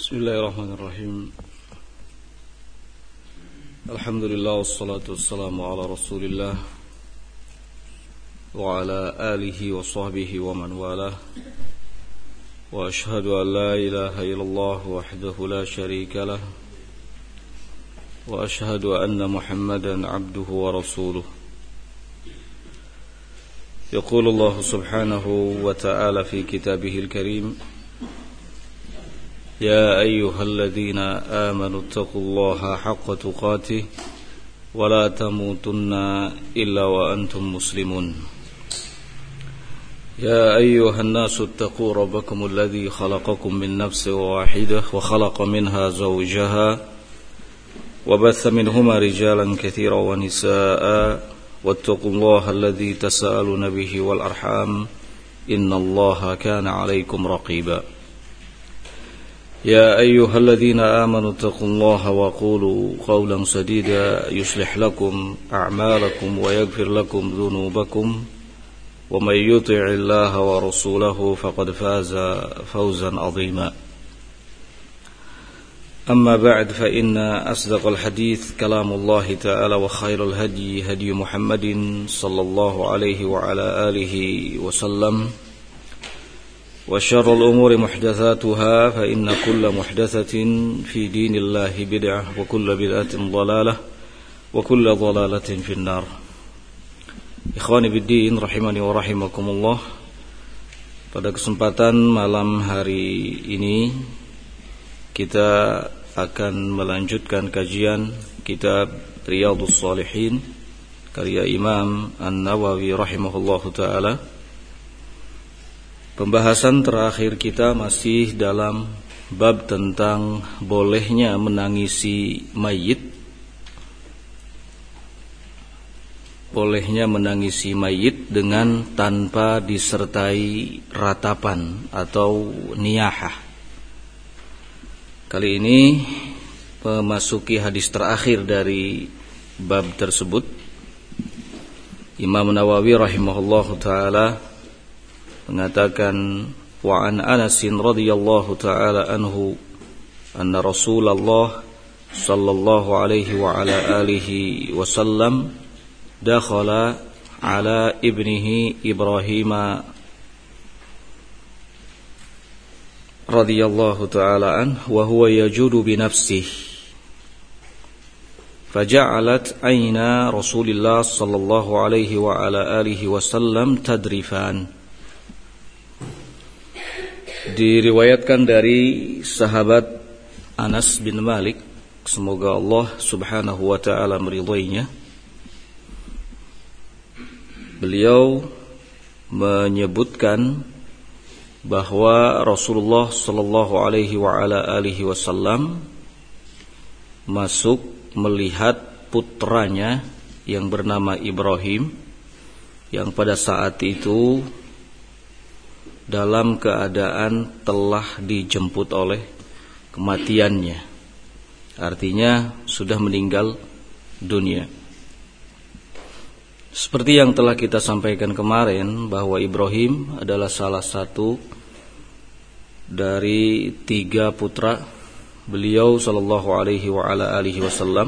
Bismillahirrahmanirrahim. Alhamdulillah wassalatu wassalamu ala Rasulillah wa ala alihi wa sahbihi wa man walah. Wa ashhadu an la ilaha illallah wahdahu la sharika lah. Wa ashhadu anna Muhammadan abduhu wa rasuluh. Yaqulu Allah subhanahu wa ta'ala fi kitabihil karim: يا أيها الذين آمنوا اتقوا الله حق تقاته ولا تموتن إلا وأنتم مسلمون يا أيها الناس اتقوا ربكم الذي خلقكم من نفس واحدة وخلق منها زوجها وبث منهما رجالا كثيرا ونساء واتقوا الله الذي تساءلون به والأرحام إن الله كان عليكم رقيبا يا أيها الذين آمنوا اتقوا الله وقولوا قولا سديدا يصلح لكم أعمالكم ويغفر لكم ذنوبكم ومن يطع الله ورسوله فقد فاز فوزا عظيما أما بعد فإن أصدق الحديث كلام الله تعالى وخير الهدي هدي محمد صلى الله عليه وعلى آله وسلم وشر الأمور محدثاتها فإن كل محدثة في دين الله بدعة وكل بدعة ضلالة وكل ضلالة في النار. Ikhwani biddin rahimani wa rahimakumullah. Pada kesempatan malam hari ini kita akan melanjutkan kajian kitab Riyadhus Shalihin karya Imam An-Nawawi rahimahullahu taala. Pembahasan terakhir kita masih dalam bab tentang bolehnya menangisi mayit. Bolehnya menangisi mayit dengan tanpa disertai ratapan atau niyahah. Kali ini memasuki hadis terakhir dari bab tersebut. Imam Nawawi rahimahullahu taala mengatakan, wa an Anas radhiyallahu taala anhu anna Rasulullah sallallahu alaihi wa ala alihi wasallam dakhala ala ibnihi Ibrahim radhiyallahu taala anhu wa huwa yajudu bi nafsihi faja'alat ayna Rasulillah sallallahu alaihi wa ala alihi wasallam tadrifan. Diriwayatkan dari sahabat Anas bin Malik, semoga Allah subhanahu wa ta'ala meridhoinya. Beliau menyebutkan bahwa Rasulullah sallallahu alaihi wa ala alihi wasallam masuk melihat putranya yang bernama Ibrahim, yang pada saat itu dalam keadaan telah dijemput oleh kematiannya. Artinya sudah meninggal dunia. Seperti yang telah kita sampaikan kemarin, bahwa Ibrahim adalah salah satu dari 3 putra beliau sallallahu alaihi wa ala alihi wasallam.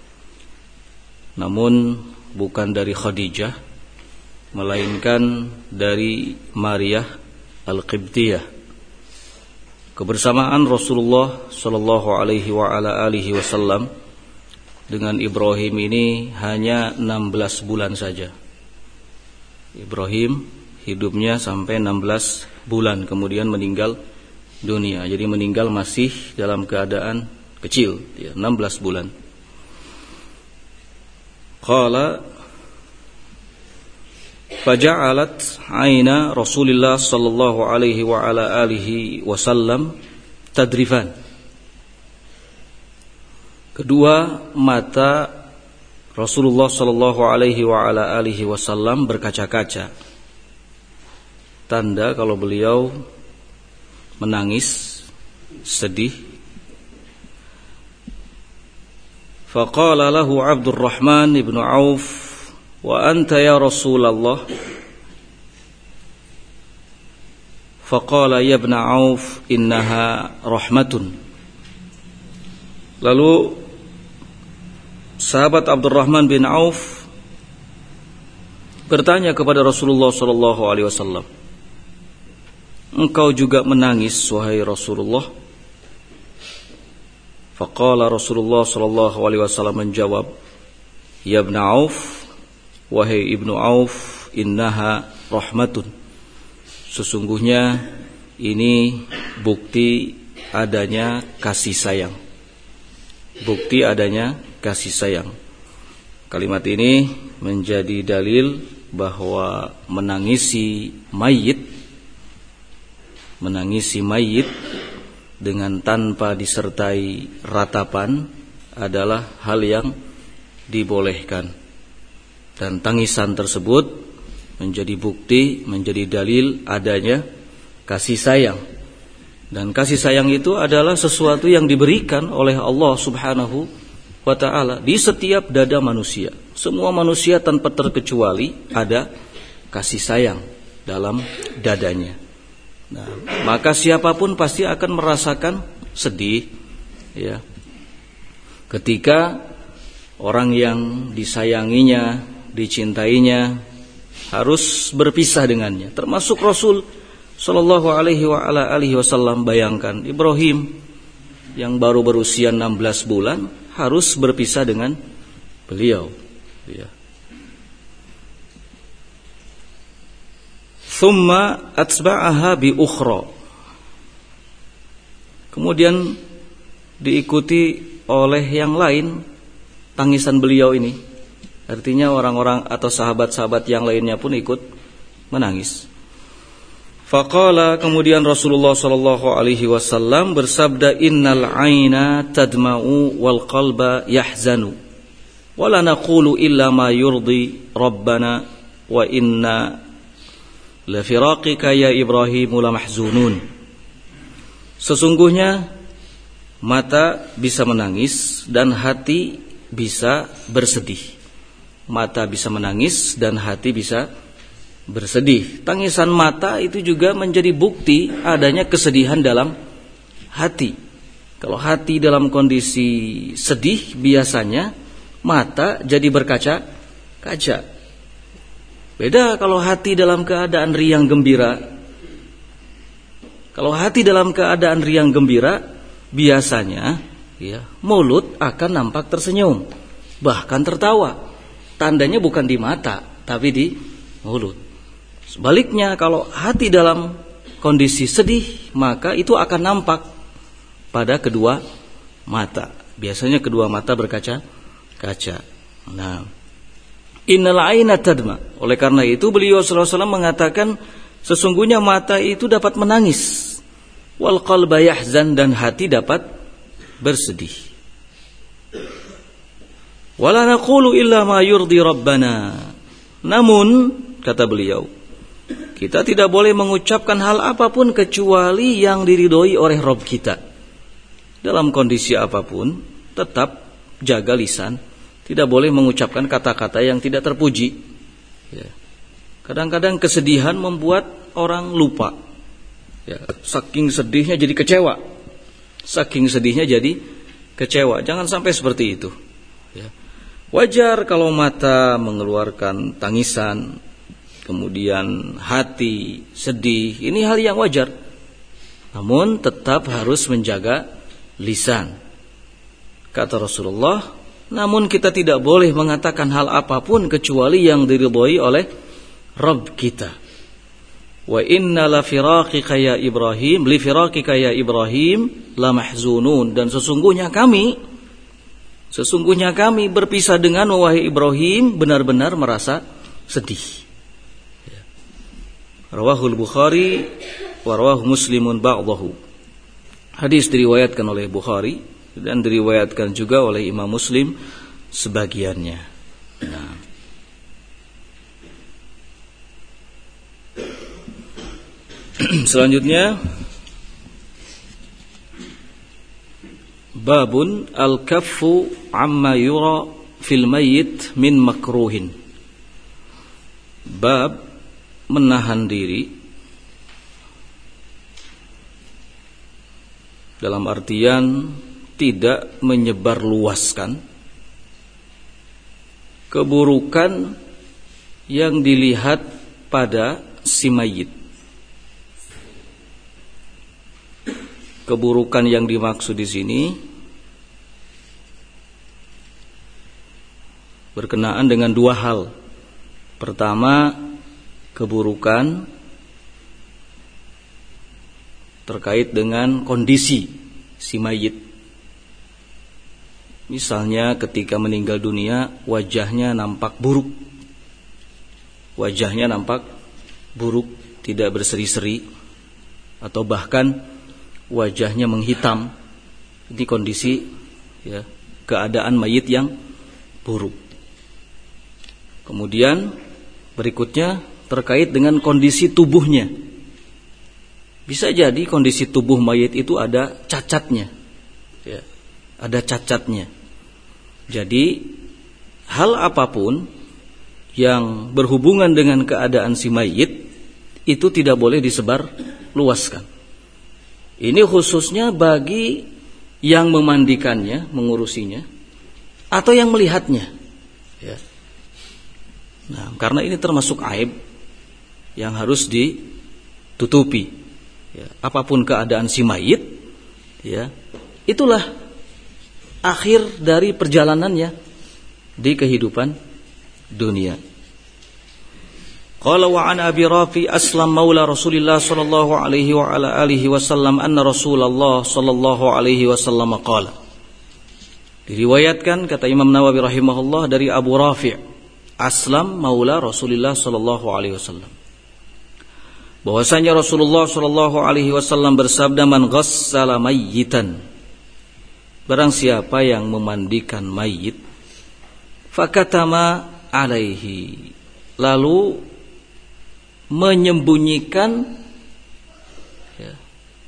Namun bukan dari Khadijah, melainkan dari Maryah Al-Qibtiyah. Kebersamaan Rasulullah sallallahu alaihi wa ala alihi wasallam dengan Ibrahim ini hanya 16 bulan saja. Ibrahim hidupnya sampai 16 bulan kemudian meninggal dunia. Jadi meninggal masih dalam keadaan kecil, 16 bulan. Qala faja'alat aina Rasulillah sallallahu alaihi wa ala alihi wasallam tadrifan. Kedua mata Rasulullah sallallahu alaihi wa ala alihi wasallam berkaca-kaca. Tanda kalau beliau menangis, sedih. Faqala lahu Abdurrahman ibn Auf, wa anta ya Rasulullah? Faqala ya ibn Auf, innaha rahmatun Lalu sahabat Abdurrahman bin Auf bertanya kepada Rasulullah sallallahu alaihi wasallam, "Engkau juga menangis wahai Rasulullah?" Faqala Rasulullah sallallahu alaihi wasallam menjawab, "Ya Ibn Auf, wahai Ibnu Auf, innaha rahmatun." Sesungguhnya ini bukti adanya kasih sayang. Bukti adanya kasih sayang. Kalimat ini menjadi dalil bahwa menangisi mayit dengan tanpa disertai ratapan adalah hal yang dibolehkan. Dan tangisan tersebut menjadi bukti, menjadi dalil adanya kasih sayang. Dan kasih sayang itu adalah sesuatu yang diberikan oleh Allah Subhanahu wa ta'ala di setiap dada manusia. Semua manusia tanpa terkecuali ada kasih sayang dalam dadanya. Nah, maka siapapun pasti akan merasakan sedih, ya, ketika orang yang disayanginya, dicintainya harus berpisah dengannya. Termasuk Rasul Sallallahu alaihi wasallam. Bayangkan Ibrahim yang baru berusia 16 bulan harus berpisah dengan beliau, ya. Thumma atba'aha bi ukhra. Kemudian diikuti oleh yang lain tangisan beliau ini. Artinya orang-orang atau sahabat-sahabat yang lainnya pun ikut menangis. Faqala, kemudian Rasulullah sallallahu alaihi wasallam bersabda, "Innal 'aina tadma'u wal qalba yahzanu wa la naqulu illa ma yurdi rabbana wa inna la firaqika ya Ibrahim la mahzunun." Sesungguhnya mata bisa menangis dan hati bisa bersedih. Mata bisa menangis dan hati bisa bersedih. Tangisan mata itu juga menjadi bukti adanya kesedihan dalam hati. Kalau hati dalam kondisi sedih, biasanya mata jadi berkaca-kaca. Beda kalau hati dalam keadaan riang gembira. Kalau hati dalam keadaan riang gembira, biasanya ya, mulut akan nampak tersenyum, bahkan tertawa. Tandanya bukan di mata, tapi di mulut. Sebaliknya, kalau hati dalam kondisi sedih, maka itu akan nampak pada kedua mata. Biasanya kedua mata berkaca-kaca. Nah, innal aina tadma. Oleh karena itu beliau sallallahu alaihi wasallam mengatakan, sesungguhnya mata itu dapat menangis, wal qalba yahzan, dan hati dapat bersedih. Wala naqulu illa ma yurdi rabbana. Namun, kata beliau, kita tidak boleh mengucapkan hal apapun kecuali yang diridhoi oleh Rabb kita. Dalam kondisi apapun, tetap jaga lisan. Tidak boleh mengucapkan kata-kata yang tidak terpuji. Ya. Kadang-kadang kesedihan membuat orang lupa. Ya. Saking sedihnya jadi kecewa. Saking sedihnya jadi kecewa. Jangan sampai seperti itu. Ya. Wajar kalau mata mengeluarkan tangisan, kemudian hati sedih. Ini hal yang wajar. Namun tetap harus menjaga lisan. Kata Rasulullah, namun kita tidak boleh mengatakan hal apapun kecuali yang diridhoi oleh Rabb kita. Wa inna la firaqika ya Ibrahim, li firaqika ya Ibrahim la mahzunun. Dan sesungguhnya kami berpisah dengan wahai Ibrahim benar-benar merasa sedih. Rawahul Bukhari wa rawahu Muslimun ba'dahu. Hadis diriwayatkan oleh Bukhari dan diriwayatkan juga oleh Imam Muslim sebagiannya. Nah. Selanjutnya, babun al-kaffu amma yura fil mayyit min makruhin. Bab menahan diri dalam artian tidak menyebarluaskan keburukan yang dilihat pada si mayit. Keburukan yang dimaksud di sini berkenaan dengan dua hal. Pertama, keburukan terkait dengan kondisi si mayit. Misalnya ketika meninggal dunia wajahnya nampak buruk. Wajahnya nampak buruk, tidak berseri-seri, atau bahkan wajahnya menghitam. Ini kondisi ya, keadaan mayit yang buruk. Kemudian berikutnya terkait dengan kondisi tubuhnya. Bisa jadi kondisi tubuh mayit itu ada cacatnya ya, ada cacatnya. Jadi hal apapun yang berhubungan dengan keadaan si mayit itu tidak boleh disebar luaskan. Ini khususnya bagi yang memandikannya, mengurusinya, atau yang melihatnya ya. Nah, karena ini termasuk aib yang harus ditutupi ya. Apapun keadaan si mayit ya, itulah akhir dari perjalanannya di kehidupan dunia. Qala wa an Abi Rafi Aslam maula Rasulillah sallallahu alaihi wa ala alihi wasallam anna Rasulullah sallallahu alaihi wasallam qala. Diriwayatkan kata Imam Nawawi rahimahullah dari Abu Rafi Aslam maula Rasulillah sallallahu alaihi wasallam, bahwasanya Rasulullah sallallahu alaihi wasallam bersabda, man ghassala mayyitan, barang siapa yang memandikan mayit, fakatama alaihi, lalu menyembunyikan ya,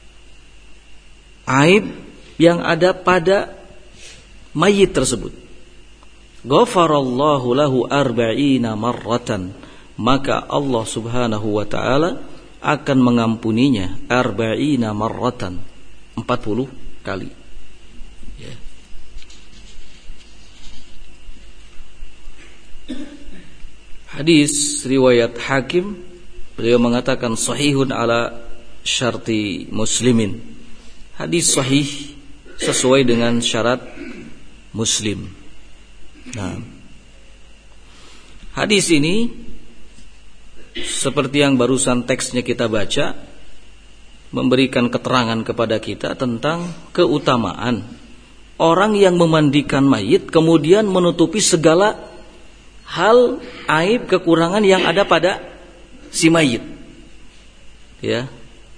aib yang ada pada mayit tersebut, ghafarallahu lahu arba'ina marratan, maka Allah subhanahu wa ta'ala akan mengampuninya arba'ina marratan, 40 kali ya. Hadis riwayat Hakim, beliau mengatakan sahihun ala syarti muslimin, hadis sahih sesuai dengan syarat Muslim. Nah, hadis ini seperti yang barusan teksnya kita baca, memberikan keterangan kepada kita tentang keutamaan orang yang memandikan mayit kemudian menutupi segala hal aib kekurangan yang ada pada si mayit ya.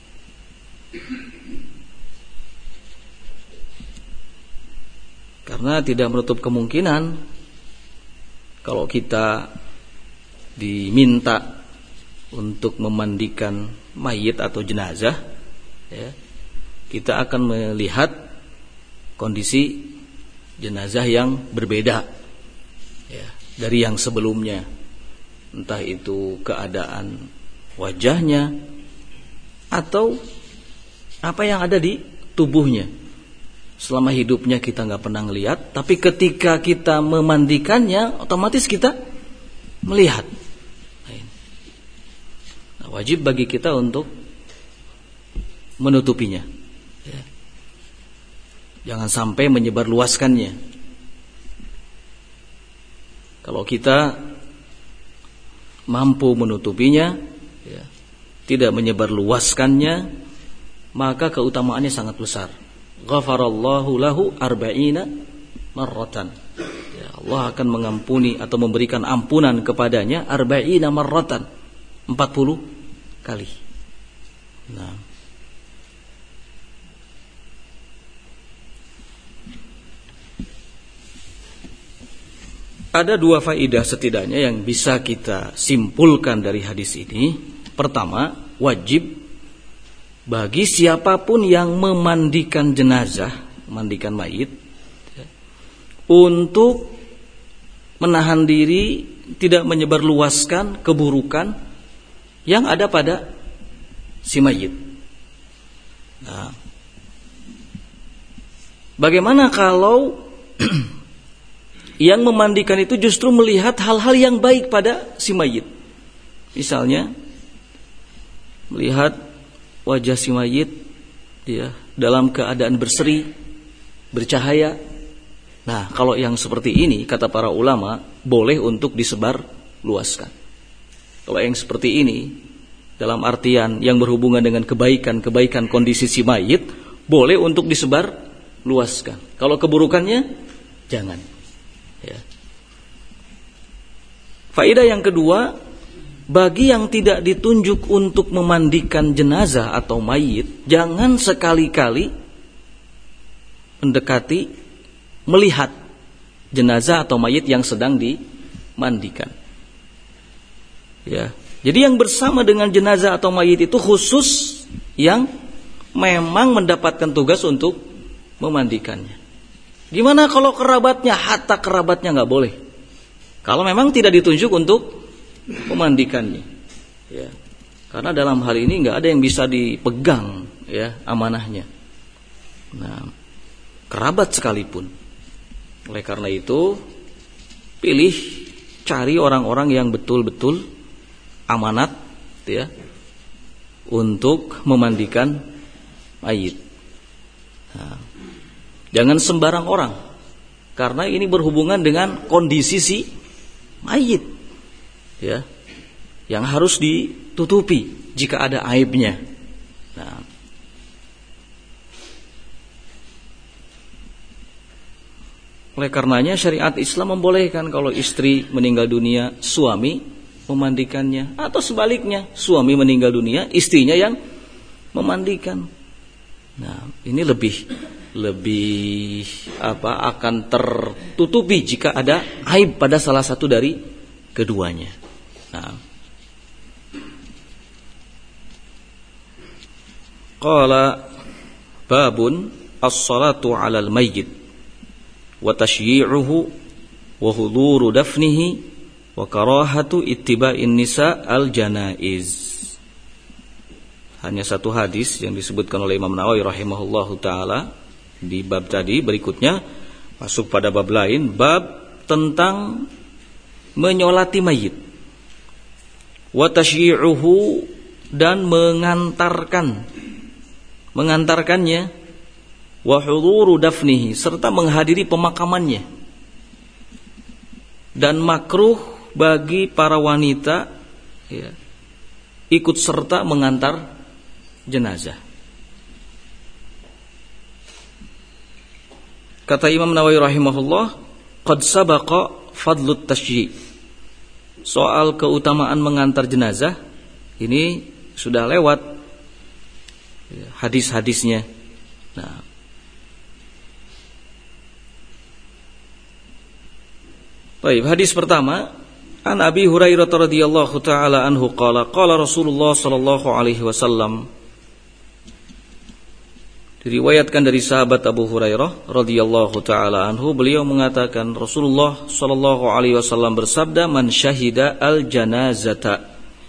Karena tidak menutup kemungkinan kalau kita diminta untuk memandikan mayit atau jenazah ya, kita akan melihat kondisi jenazah yang berbeda ya, dari yang sebelumnya. Entah itu keadaan wajahnya atau apa yang ada di tubuhnya. Selama hidupnya kita gak pernah melihat, tapi ketika kita memandikannya otomatis kita melihat. Nah, wajib bagi kita untuk menutupinya ya. Jangan sampai menyebarluaskannya. Kalau kita mampu menutupinya ya, tidak menyebarluaskannya, maka keutamaannya sangat besar. Ghafarallahu lahu arba'ina marratan ya, Allah akan mengampuni atau memberikan ampunan kepadanya arba'ina marratan, 40 kali. Nah, ada dua faedah setidaknya yang bisa kita simpulkan dari hadis ini. Pertama, wajib bagi siapapun yang memandikan jenazah, memandikan mayit ya, untuk menahan diri tidak menyebarluaskan keburukan yang ada pada si mayit. Nah, bagaimana kalau yang memandikan itu justru melihat hal-hal yang baik pada si mayit? Misalnya melihat wajah si mayit ya, dalam keadaan berseri, bercahaya. Nah, kalau yang seperti ini kata para ulama boleh untuk disebar luaskan. Kalau yang seperti ini dalam artian yang berhubungan dengan kebaikan kondisi si mayit boleh untuk disebar luaskan. Kalau keburukannya jangan. Ya. Faedah yang kedua, bagi yang tidak ditunjuk untuk memandikan jenazah atau mayit, jangan sekali-kali mendekati, melihat jenazah atau mayit yang sedang dimandikan. Ya. Jadi yang bersama dengan jenazah atau mayit itu khusus yang memang mendapatkan tugas untuk memandikannya. Gimana kalau kerabatnya, hatta kerabatnya nggak boleh? Kalau memang tidak ditunjuk untuk memandikannya, ya. Karena dalam hal ini nggak ada yang bisa dipegang, ya, amanahnya. Nah, kerabat sekalipun. Oleh karena itu, pilih cari orang-orang yang betul-betul amanat, ya, untuk memandikan mayit. Nah, jangan sembarang orang, karena ini berhubungan dengan kondisi si mayit, ya, yang harus ditutupi jika ada aibnya. Nah, oleh karenanya syariat Islam membolehkan kalau istri meninggal dunia, suami memandikannya, atau sebaliknya, suami meninggal dunia, istrinya yang memandikan. Nah, ini lebih akan tertutupi jika ada aib pada salah satu dari keduanya. Nah, qala babun as-salatu 'alal mayyit wa tashyi'uhu wa huduru dafnihi wa karahatu ittiba'in nisa al-janaiz. Hanya satu hadis yang disebutkan oleh Imam Nawawi rahimahullahu taala di bab tadi. Berikutnya masuk pada bab lain, bab tentang menyolati mayit, wa tashyi'uhu, dan mengantarkannya, wa huduru dafnihi, serta menghadiri pemakamannya. Dan makruh bagi para wanita, ya, ikut serta mengantar jenazah. Kata Imam Nawawi rahimahullah, qad sabaqa fadlut tashyi'. Soal keutamaan mengantar jenazah ini sudah lewat hadis-hadisnya. Nah, baik, hadis pertama, an Abi Hurairah radhiyallahu taala anhu qala qala Rasulullah sallallahu alaihi wasallam. Diriwayatkan dari sahabat Abu Hurairah radhiyallahu taala anhu, beliau mengatakan Rasulullah sallallahu alaihi wasallam bersabda, man syahida al janazata,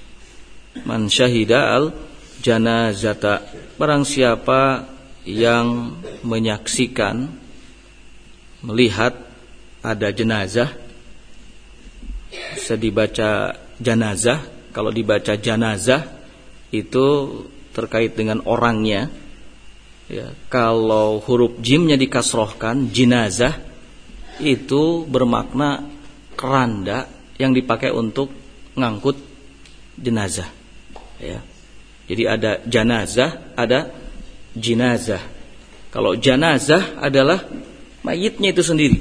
barang siapa yang menyaksikan, melihat ada jenazah, bisa dibaca janazah. Kalau dibaca janazah itu terkait dengan orangnya, ya. Kalau huruf jimnya dikasrohkan, jinazah, itu bermakna keranda yang dipakai untuk ngangkut jenazah, ya. Jadi ada janazah, ada jinazah. Kalau janazah adalah mayitnya itu sendiri.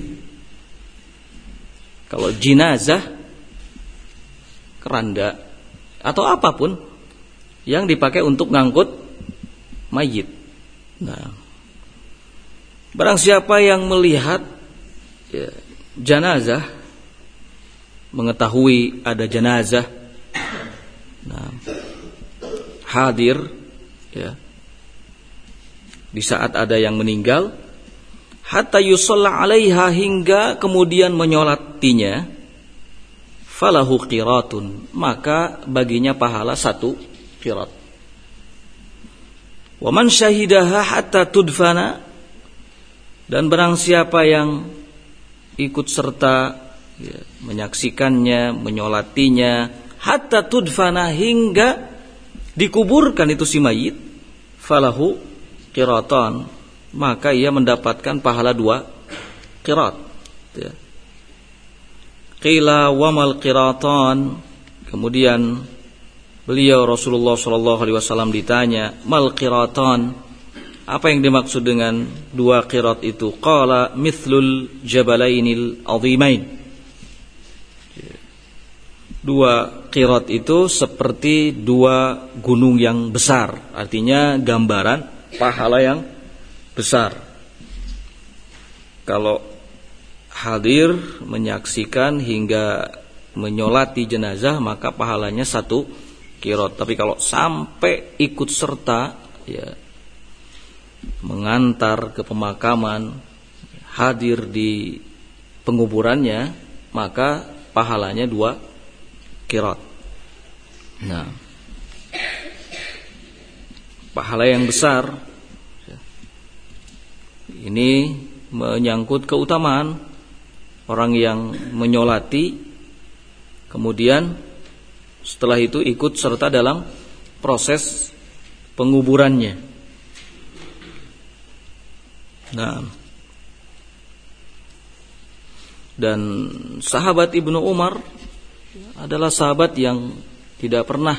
Kalau jinazah, keranda atau apapun yang dipakai untuk ngangkut mayit. Nah, barang siapa yang melihat, ya, jenazah, mengetahui ada jenazah, nah, hadir, ya, di saat ada yang meninggal, hatta yusalla 'alaiha, hingga kemudian menyolatinya, falahu qiratun, maka baginya pahala 1 qirat. Wa man syahidaha hatta tudfana, Dan barang siapa yang ikut serta menyaksikannya, menyolatinya, hatta tudfana, hingga dikuburkan itu si mayit, falahu qiratan, maka ia mendapatkan pahala 2 qirat. Qila wamal qiratan, kemudian beliau Rasulullah SAW ditanya, mal qiratan, apa yang dimaksud dengan 2 qirat itu? Qala mithlul jabalainil azimain. 2 qirat itu seperti 2 gunung yang besar, artinya gambaran pahala yang besar. Kalau hadir menyaksikan hingga menyolati jenazah, maka pahalanya 1 qirat. Tapi kalau sampai ikut serta, mengantar ke pemakaman, hadir di penguburannya, maka pahalanya 2 qirat. Nah, pahala yang besar. Ini menyangkut keutamaan orang yang menyolati, kemudian setelah itu ikut serta dalam proses penguburannya. Nah, dan sahabat Ibnu Umar adalah sahabat yang tidak pernah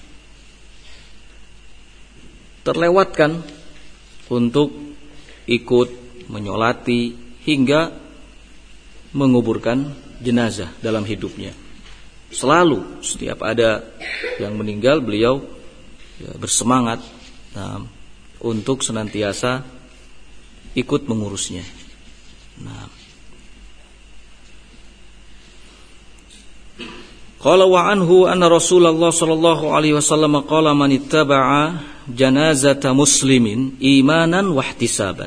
terlewatkan untuk ikut menyolati hingga menguburkan jenazah dalam hidupnya. Selalu setiap ada yang meninggal, beliau bersemangat untuk senantiasa ikut mengurusnya. Nah, qala wa anhu anna Rasulullah sallallahu alaihi wasallam qala man ittaba'a janazata muslimin imanan wa ihtisaban.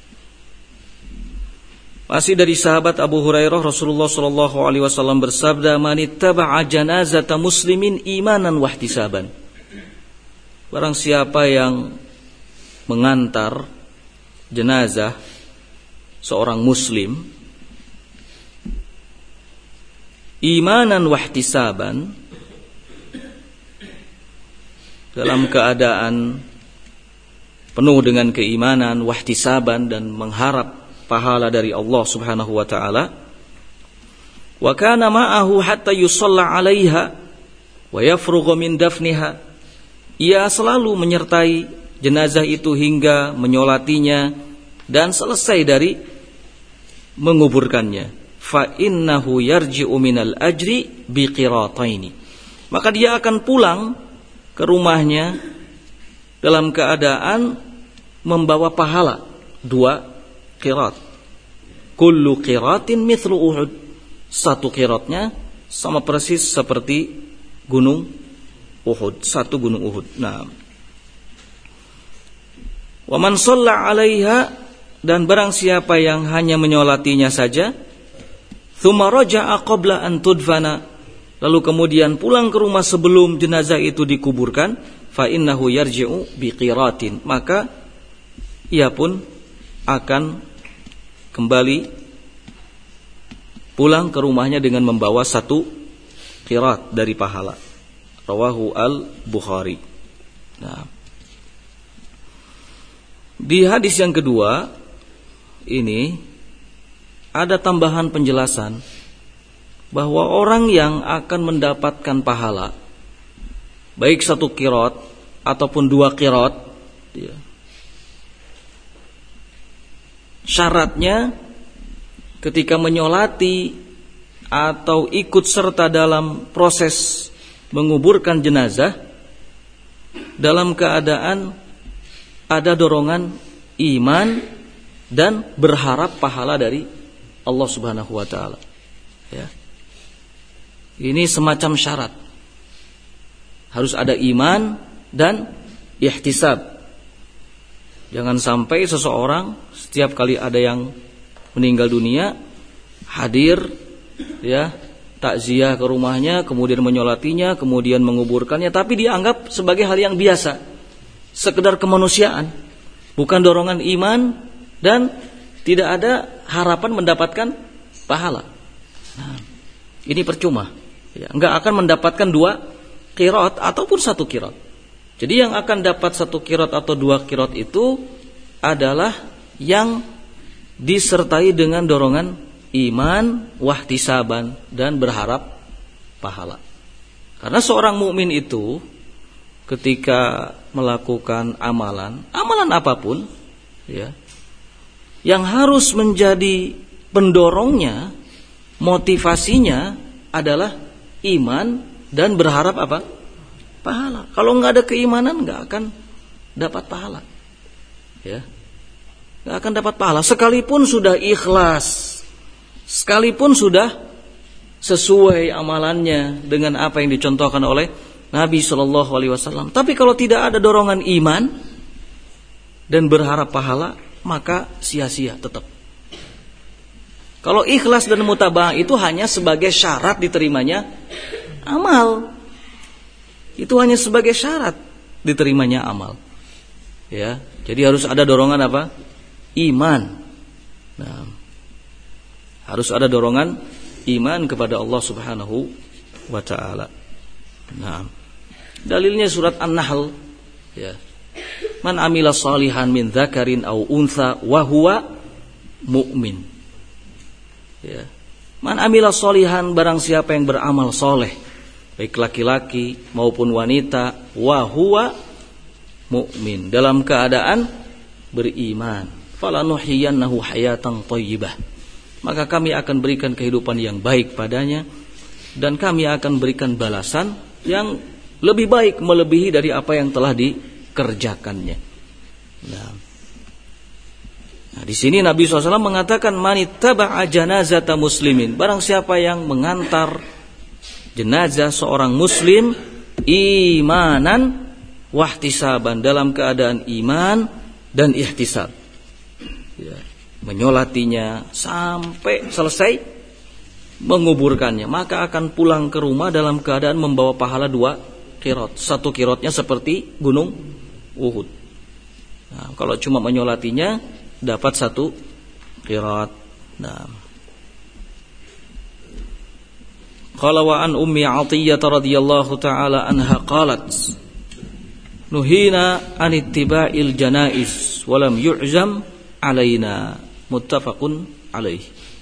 Masih dari sahabat Abu Hurairah, Rasulullah sallallahu alaihi wasallam bersabda, man ittaba'a janazata muslimin imanan wa ihtisaban. Barang siapa yang mengantar jenazah seorang muslim imanan wahtisaban, dalam keadaan penuh dengan keimanan, wahtisaban, dan mengharap pahala dari Allah Subhanahu wa taala, wa kana ma'ahu hatta yusalla 'alaiha wa yafrugha min dafniha, ia selalu menyertai jenazah itu hingga menyolatinya dan selesai dari menguburkannya. Fa innahu yarji'u minal ajri biqirataini, maka dia akan pulang ke rumahnya dalam keadaan membawa pahala 2 qirat. Kullu qiratin mithlu Uhud, 1 qiratnya sama persis seperti gunung Uhud, 1 gunung Uhud. Nah, wa man shalla 'alaiha, dan barang siapa yang hanya menyolatinya saja, tsumma raja'a qabla an tudfana, lalu kemudian pulang ke rumah sebelum jenazah itu dikuburkan, fa innahu yarji'u biqiratin, maka ia pun akan kembali pulang ke rumahnya dengan membawa 1 qirat dari pahala. Rawahu al-Bukhari. Nah, di hadis yang kedua ini ada tambahan penjelasan bahwa orang yang akan mendapatkan pahala baik 1 qirat ataupun 2 qirat, syaratnya ketika menyolati atau ikut serta dalam proses menguburkan jenazah dalam keadaan ada dorongan iman dan berharap pahala dari Allah Subhanahu wa taala. Ya. Ini semacam syarat. Harus ada iman dan ihtisab. Jangan sampai seseorang setiap kali ada yang meninggal dunia hadir, takziah ke rumahnya, kemudian menyolatinya, kemudian menguburkannya, tapi dianggap sebagai hal yang biasa, sekedar kemanusiaan, bukan dorongan iman dan tidak ada harapan mendapatkan pahala. Nah, ini percuma. Ya, enggak akan mendapatkan 2 qiraat ataupun 1 qiraat. Jadi yang akan dapat 1 qiraat atau 2 qiraat itu adalah yang disertai dengan dorongan iman, wahtisaban, dan berharap pahala. Karena seorang mukmin itu ketika melakukan amalan apapun, ya, yang harus menjadi pendorongnya, motivasinya adalah iman dan berharap apa? Pahala. Kalau nggak ada keimanan, nggak akan dapat pahala. Ya, nggak akan dapat pahala. Sekalipun sudah ikhlas, sekalipun sudah sesuai amalannya dengan apa yang dicontohkan oleh Nabi Shallallahu Alaihi Wasallam. Tapi kalau tidak ada dorongan iman dan berharap pahala, maka sia-sia tetap. Kalau ikhlas dan mutaba'ah itu hanya sebagai syarat diterimanya amal. Itu hanya sebagai syarat diterimanya amal. Ya, jadi harus ada dorongan apa? Iman. Nah, harus ada dorongan iman kepada Allah Subhanahu wa taala. Nah, dalilnya surat An-Nahl, ya. Man amila salihan min dzakarin aw untha wa huwa mu'min. Ya. Man amila salihan, barang siapa yang beramal soleh, baik laki-laki maupun wanita, wa huwa mu'min, dalam keadaan beriman. Falanuhyiyannahu hayatan thayyibah. Maka kami akan berikan kehidupan yang baik padanya, dan kami akan berikan balasan yang lebih baik, melebihi dari apa yang telah dikerjakannya. Nah, di sini Nabi SAW mengatakan manittaba'a janazata muslimin, barang siapa yang mengantar jenazah seorang muslim imanan wahtisaban, dalam keadaan iman dan ihtisab, ya, menyolatinya sampai selesai menguburkannya, maka akan pulang ke rumah dalam keadaan membawa pahala 2 qiraat. 1 qiraatnya seperti gunung Uhud. Nah, kalau cuma menyolatinya dapat 1 qiraat. Nah, qala wa an ummi Athiyyah radhiyallahu taala anha qalat nuhina an ittiba'il janaiz wa lam yu'zam alaina, muttafaqun alaih.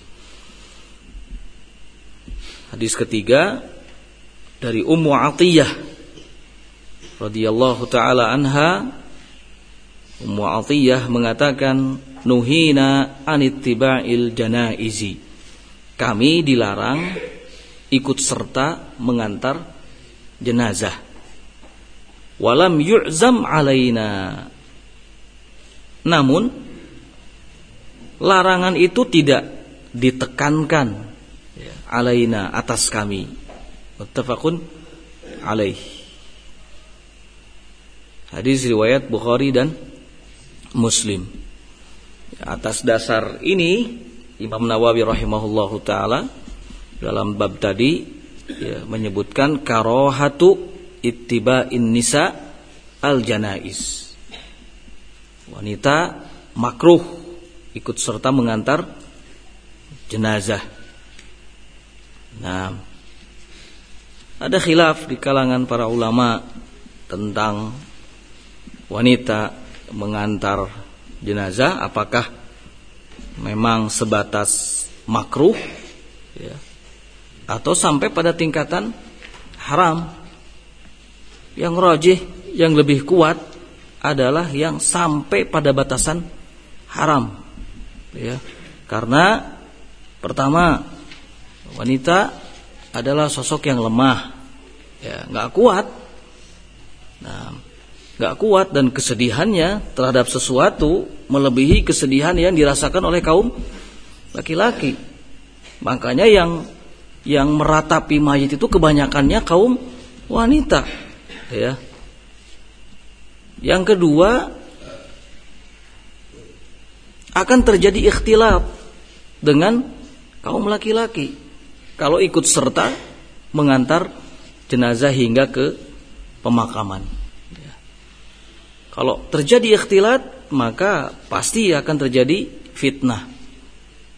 Hadis ketiga dari Ummu Athiyyah radhiyallahu taala anha. Ummu Athiyyah mengatakan nuhina anittiba'il janaizi, kami dilarang ikut serta mengantar jenazah. Walam yu'zam alaina, namun larangan itu tidak ditekankan, ya, alaina, atas kami. Muttafaqun alaih. Hadis riwayat Bukhari dan Muslim. Atas dasar ini Imam Nawawi rahimahullahu taala dalam bab tadi, ya, menyebutkan karohatu ittiba'in nisa al janaiz. Wanita makruh ikut serta mengantar jenazah. Nah, ada khilaf di kalangan para ulama tentang wanita mengantar jenazah, apakah memang sebatas makruh, ya, atau sampai pada tingkatan haram. Yang rajih, yang lebih kuat adalah yang sampai pada batasan haram, ya. Karena pertama, wanita adalah sosok yang lemah, ya, nggak kuat. Nah, nggak kuat, dan kesedihannya terhadap sesuatu melebihi kesedihan yang dirasakan oleh kaum laki-laki. Makanya yang meratapi mayit itu kebanyakannya kaum wanita, ya. Yang kedua, akan terjadi ikhtilaf dengan kaum laki-laki kalau ikut serta mengantar jenazah hingga ke pemakaman. Kalau terjadi ikhtilat, maka pasti akan terjadi fitnah.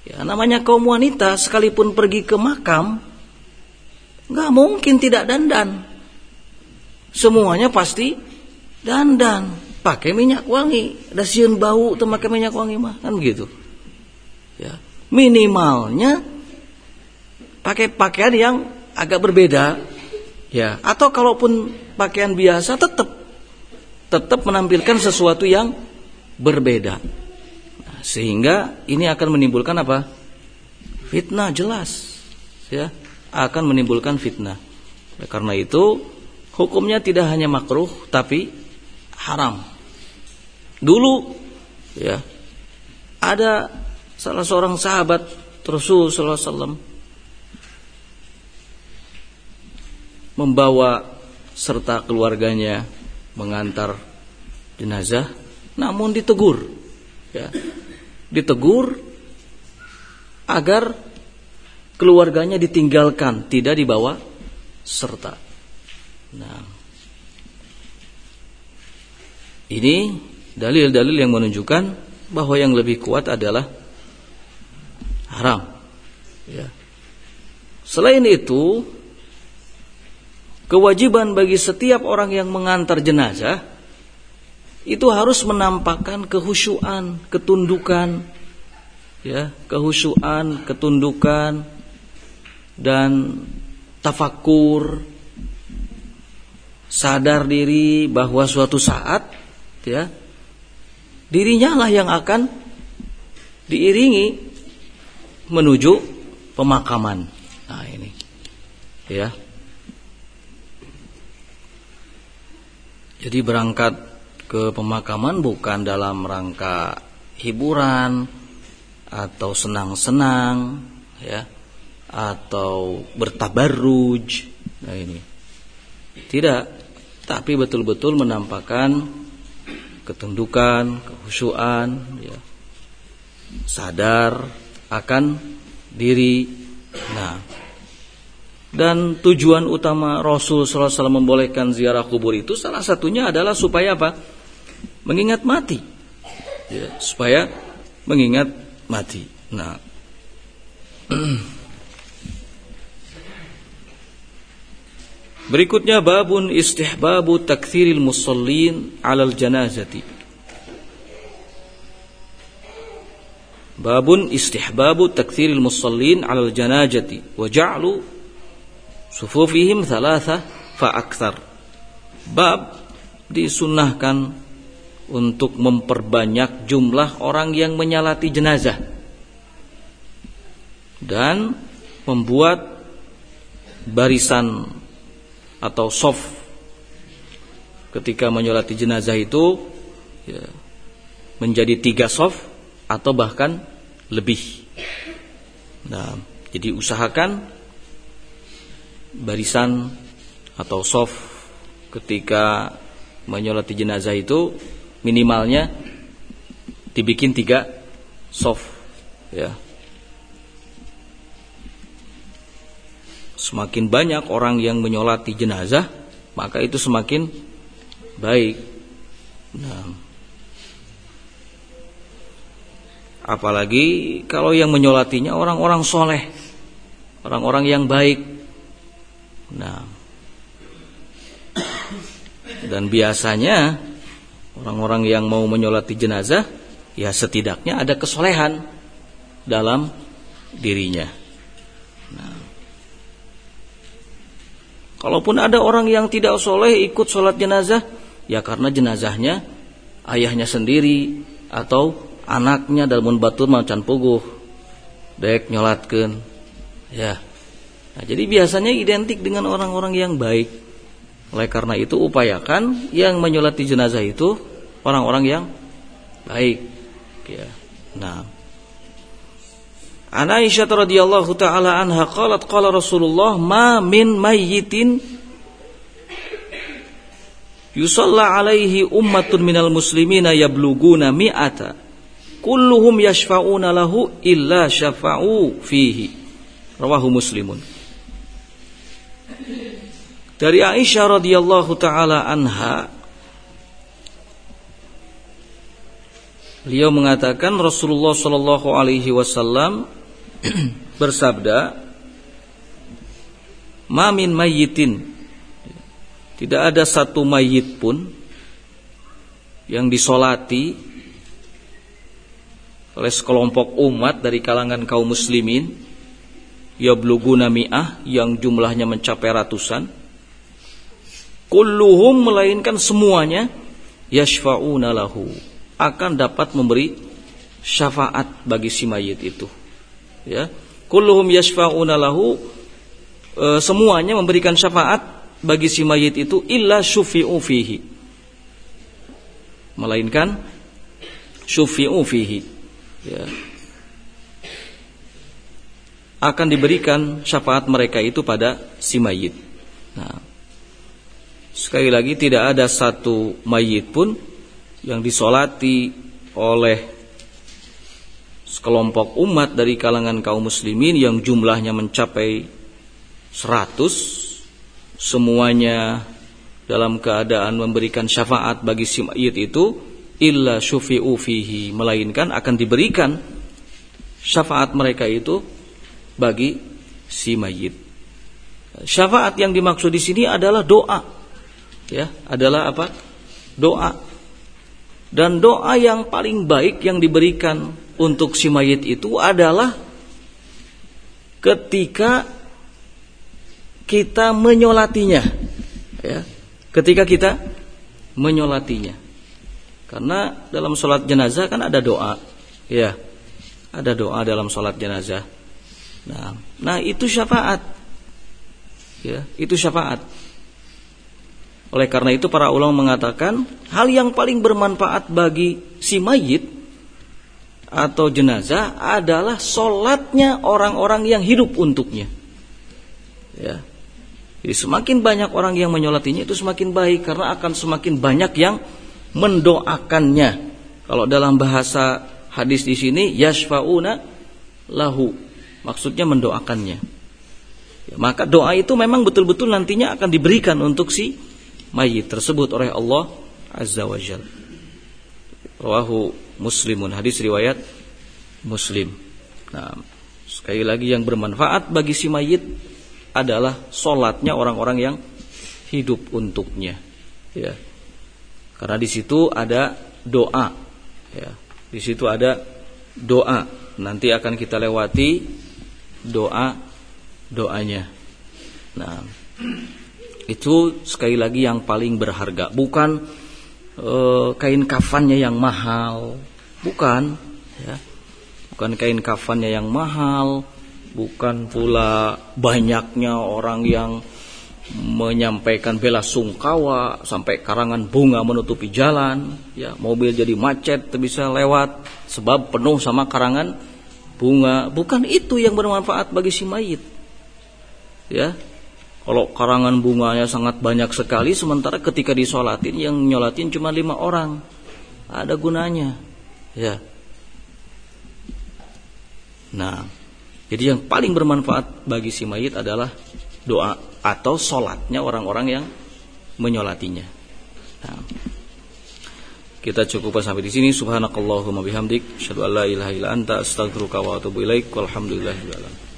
Ya, namanya kaum wanita sekalipun pergi ke makam, nggak mungkin tidak dandan. Semuanya pasti dandan, pakai minyak wangi. Ada sieun bau tuh pakai minyak wangi mah, kan begitu. Ya, minimalnya pakai pakaian yang agak berbeda. Ya, atau kalaupun pakaian biasa tetap menampilkan sesuatu yang berbeda. Sehingga ini akan menimbulkan apa? Fitnah, jelas. Ya, akan menimbulkan fitnah. Karena itu hukumnya tidak hanya makruh tapi haram. Dulu ya, ada salah seorang sahabat Rasul sallallahu alaihi wasallam membawa serta keluarganya mengantar jenazah, namun ditegur. Ya. Ditegur agar keluarganya ditinggalkan, tidak dibawa serta. Nah, ini dalil-dalil yang menunjukkan bahwa yang lebih kuat adalah haram. Ya. Selain itu, kewajiban bagi setiap orang yang mengantar jenazah itu harus menampakkan kehusyuan, ketundukan, ya, kehusyuan, ketundukan, dan tafakur, sadar diri bahwa suatu saat, ya, dirinya lah yang akan diiringi menuju pemakaman. Nah ini, ya. Jadi berangkat ke pemakaman bukan dalam rangka hiburan atau senang-senang, ya, atau bertabarruj. Nah ini tidak, tapi betul-betul menampakkan ketundukan, kehusyuan, ya, sadar akan diri. Nah, dan tujuan utama Rasul sallallahu alaihi wasallam membolehkan ziarah kubur itu salah satunya adalah supaya apa? Mengingat mati, ya, supaya mengingat mati. Nah, berikutnya babun istihbabu takthiril musallin 'alal janazati. Babun istihbabu takthiril musallin 'alal janazati wa ja'lu sufufihim thalatha fa akthar. Bab disunnahkan untuk memperbanyak jumlah orang yang menyalati jenazah dan membuat barisan atau shaf ketika menyolati jenazah itu, ya, menjadi 3 shaf atau bahkan lebih. Nah, jadi usahakan barisan atau shaf ketika menyolati jenazah itu minimalnya dibikin 3 shaf, ya. Semakin banyak orang yang menyolati jenazah, maka itu semakin baik. Nah, apalagi kalau yang menyolatinya orang-orang soleh, orang-orang yang baik. Nah, dan biasanya orang-orang yang mau menyolati jenazah, ya setidaknya ada kesolehan dalam dirinya. Nah, kalaupun ada orang yang tidak soleh ikut sholat jenazah, ya karena jenazahnya ayahnya sendiri atau anaknya dalam batur macan puguh dek nyolatkeun, ya. Nah, jadi biasanya identik dengan orang-orang yang baik. Oleh karena itu upayakan yang menyolati jenazah itu orang-orang yang baik, ya. Nah, An Aisyah radhiyallahu taala anha qalat qala Rasulullah ma min mayyitin yusalla alaihi ummatun minal muslimina yabluguna mi'ata kulluhum yashfa'una lahu illa syafa'u fihi. Rawahu Muslimun. Dari Aisyah radhiyallahu taala anha, beliau mengatakan Rasulullah sallallahu alaihi wasallam bersabda, "Ma min mayyitin." Tidak ada satu mayit pun yang disolati oleh sekelompok umat dari kalangan kaum muslimin, yabluguna mi'ah, yang jumlahnya mencapai ratusan, kulluhum, melainkan semuanya, yashfa'una lahu, akan dapat memberi syafaat bagi si mayit itu. Ya, kulluhum yashfa'una lahu, semuanya memberikan syafaat bagi si mayit itu, illa syufi'u fihi, melainkan syufi'u fihi, ya, akan diberikan syafaat mereka itu pada si mayit. Nah, sekali lagi, tidak ada satu mayit pun yang disolati oleh sekelompok umat dari kalangan kaum muslimin yang jumlahnya mencapai 100, semuanya dalam keadaan memberikan syafaat bagi si mayit itu, illa syufi'u fihi, melainkan akan diberikan syafaat mereka itu bagi si mayit. Syafaat yang dimaksud di sini adalah doa, ya, adalah apa? Doa. Dan doa yang paling baik yang diberikan untuk si mayit itu adalah ketika kita menyolatinya, ya, ketika kita menyolatinya. Karena dalam sholat jenazah kan ada doa, ya, ada doa dalam sholat jenazah. Nah itu syafaat, ya, itu syafaat. Oleh karena itu para ulama mengatakan hal yang paling bermanfaat bagi si mayit atau jenazah adalah sholatnya orang-orang yang hidup untuknya, ya. Jadi semakin banyak orang yang menyolatinya itu semakin baik, karena akan semakin banyak yang mendoakannya. Kalau dalam bahasa hadis di sini, yashfa'una lahu, maksudnya mendoakannya. Ya, maka doa itu memang betul-betul nantinya akan diberikan untuk si mayit tersebut oleh Allah Azza wa Jalla. Rawahu Muslimun, hadis riwayat Muslim. Nah, sekali lagi, yang bermanfaat bagi si mayit adalah solatnya orang-orang yang hidup untuknya, ya. Karena di situ ada doa, ya. Di situ ada doa. Nanti akan kita lewati doanya. Nah, itu sekali lagi yang paling berharga, bukan kain kafannya yang mahal, bukan, ya. Bukan kain kafannya yang mahal, bukan pula banyaknya orang yang menyampaikan bela sungkawa sampai karangan bunga menutupi jalan, ya, mobil jadi macet bisa lewat sebab penuh sama karangan bunga. Bukan itu yang bermanfaat bagi si mayit, ya. Kalau karangan bunganya sangat banyak sekali, sementara ketika disolatin yang nyolatin cuma 5 orang, ada gunanya, ya. Nah, jadi yang paling bermanfaat bagi si mayit adalah doa atau sholatnya orang-orang yang menyolatinya. Nah, kita cukup sampai di sini. Subhanakallahumma bihamdik, asyhadu an la ilaha illa anta, astaghfiruka wa atubu ilaik. Walhamdulillahirabbil alamin.